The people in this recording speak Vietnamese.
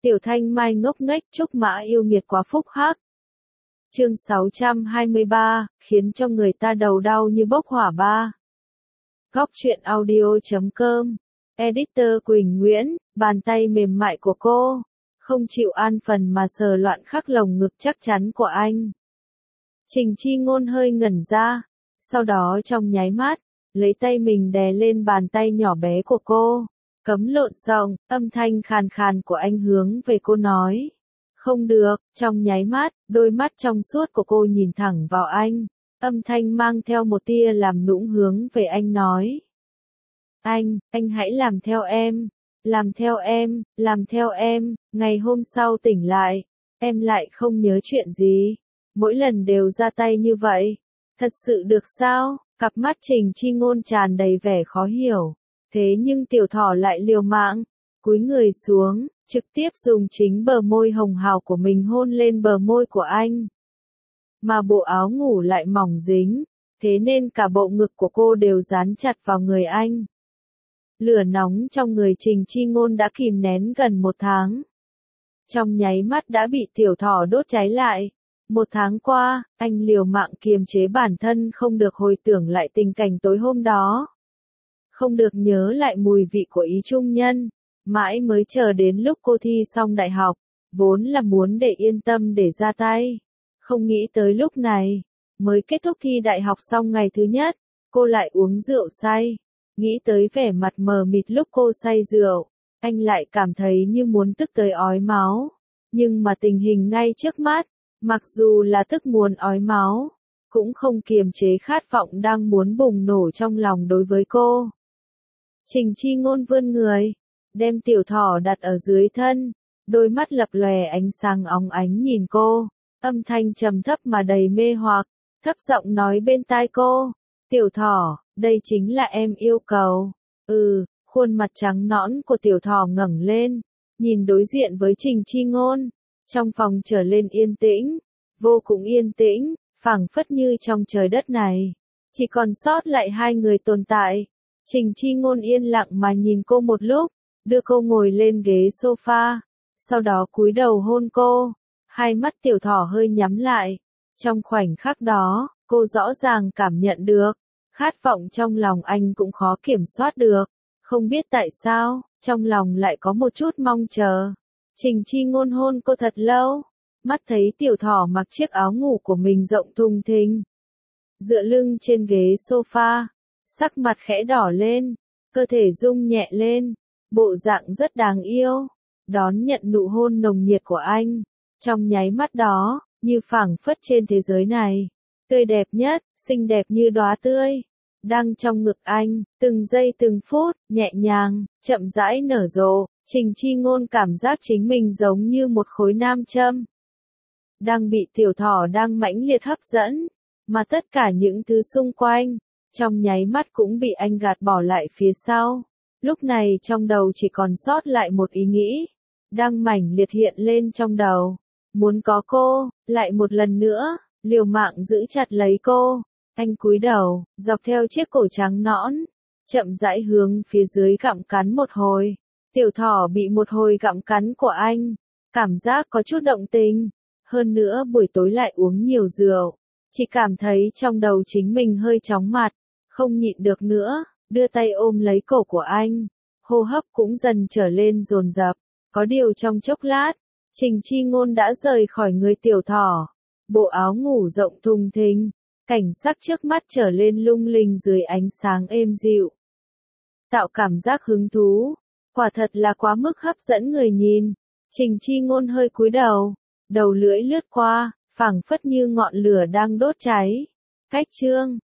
Tiểu Thanh Mai ngốc nghếch chúc Mã yêu nghiệt quá phúc hắc. Chương 623, khiến cho người ta đầu đau như bốc hỏa ba. Góc truyện audio.com. Editor Quỳnh Nguyễn, bàn tay mềm mại của cô, không chịu an phần mà sờ loạn khắc lồng ngực chắc chắn của anh. Trình Chi Ngôn hơi ngẩn ra, sau đó trong nháy mắt, lấy tay mình đè lên bàn tay nhỏ bé của cô, cấm lộn xộn, âm thanh khàn khàn của anh hướng về cô nói. Không được, trong nháy mắt, đôi mắt trong suốt của cô nhìn thẳng vào anh, âm thanh mang theo một tia làm nũng hướng về anh nói. Anh hãy làm theo em, làm theo em, làm theo em, ngày hôm sau tỉnh lại, em lại không nhớ chuyện gì, mỗi lần đều ra tay như vậy, thật sự được sao? Cặp mắt Trình Chi Ngôn tràn đầy vẻ khó hiểu, thế nhưng tiểu thỏ lại liều mạng, cúi người xuống, trực tiếp dùng chính bờ môi hồng hào của mình hôn lên bờ môi của anh. Mà bộ áo ngủ lại mỏng dính, thế nên cả bộ ngực của cô đều dán chặt vào người anh. Lửa nóng trong người Trình Chi Ngôn đã kìm nén gần 1 tháng. Trong nháy mắt đã bị tiểu thỏ đốt cháy lại. 1 tháng qua, anh liều mạng kiềm chế bản thân không được hồi tưởng lại tình cảnh tối hôm đó. Không được nhớ lại mùi vị của Ý Trung Nhân. Mãi mới chờ đến lúc cô thi xong đại học, vốn là muốn để yên tâm để ra tay. Không nghĩ tới lúc này, mới kết thúc thi đại học xong ngày thứ nhất, cô lại uống rượu say. Nghĩ tới vẻ mặt mờ mịt lúc cô say rượu, anh lại cảm thấy như muốn tức tới ói máu. Nhưng mà tình hình ngay trước mắt, mặc dù là tức muốn ói máu, cũng không kiềm chế khát vọng đang muốn bùng nổ trong lòng đối với cô. Trình Chi Ngôn vươn người, đem tiểu thỏ đặt ở dưới thân, đôi mắt lập lòe ánh sáng óng ánh nhìn cô, âm thanh trầm thấp mà đầy mê hoặc, thấp giọng nói bên tai cô, tiểu thỏ, đây chính là em yêu cầu. Khuôn mặt trắng nõn của tiểu thỏ ngẩng lên, nhìn đối diện với Trình Chi Ngôn, trong phòng trở lên yên tĩnh, vô cùng yên tĩnh, phảng phất như trong trời đất này, chỉ còn sót lại hai người tồn tại. Trình Chi Ngôn yên lặng mà nhìn cô một lúc, đưa cô ngồi lên ghế sofa, sau đó cúi đầu hôn cô, hai mắt tiểu thỏ hơi nhắm lại. Trong khoảnh khắc đó, cô rõ ràng cảm nhận được, khát vọng trong lòng anh cũng khó kiểm soát được, không biết tại sao, trong lòng lại có một chút mong chờ. Trình Chi Ngôn hôn cô thật lâu, mắt thấy tiểu thỏ mặc chiếc áo ngủ của mình rộng thùng thình, dựa lưng trên ghế sofa, sắc mặt khẽ đỏ lên, cơ thể rung nhẹ lên, bộ dạng rất đáng yêu, đón nhận nụ hôn nồng nhiệt của anh. Trong nháy mắt đó, như phảng phất trên thế giới này, tươi đẹp nhất, xinh đẹp như đóa tươi, đang trong ngực anh, từng giây từng phút, nhẹ nhàng, chậm rãi nở rộ. Trình Chi Ngôn cảm giác chính mình giống như một khối nam châm, đang bị tiểu thỏ đang mãnh liệt hấp dẫn, mà tất cả những thứ xung quanh, trong nháy mắt cũng bị anh gạt bỏ lại phía sau. Lúc này trong đầu chỉ còn sót lại một ý nghĩ, đang mãnh liệt hiện lên trong đầu, muốn có cô, lại một lần nữa, liều mạng giữ chặt lấy cô. Anh cúi đầu, dọc theo chiếc cổ trắng nõn, chậm rãi hướng phía dưới gặm cắn một hồi. Tiểu thỏ bị một hồi gặm cắn của anh, cảm giác có chút động tình, hơn nữa buổi tối lại uống nhiều rượu, chỉ cảm thấy trong đầu chính mình hơi chóng mặt, không nhịn được nữa, đưa tay ôm lấy cổ của anh, hô hấp cũng dần trở lên dồn dập, có điều trong chốc lát, Trình Chi Ngôn đã rời khỏi người tiểu thỏ, bộ áo ngủ rộng thùng thình, cảnh sắc trước mắt trở lên lung linh dưới ánh sáng êm dịu, tạo cảm giác hứng thú. Quả thật là quá mức hấp dẫn người nhìn. Trình Chi Ngôn hơi cúi đầu, đầu lưỡi lướt qua, phảng phất như ngọn lửa đang đốt cháy. Cách chương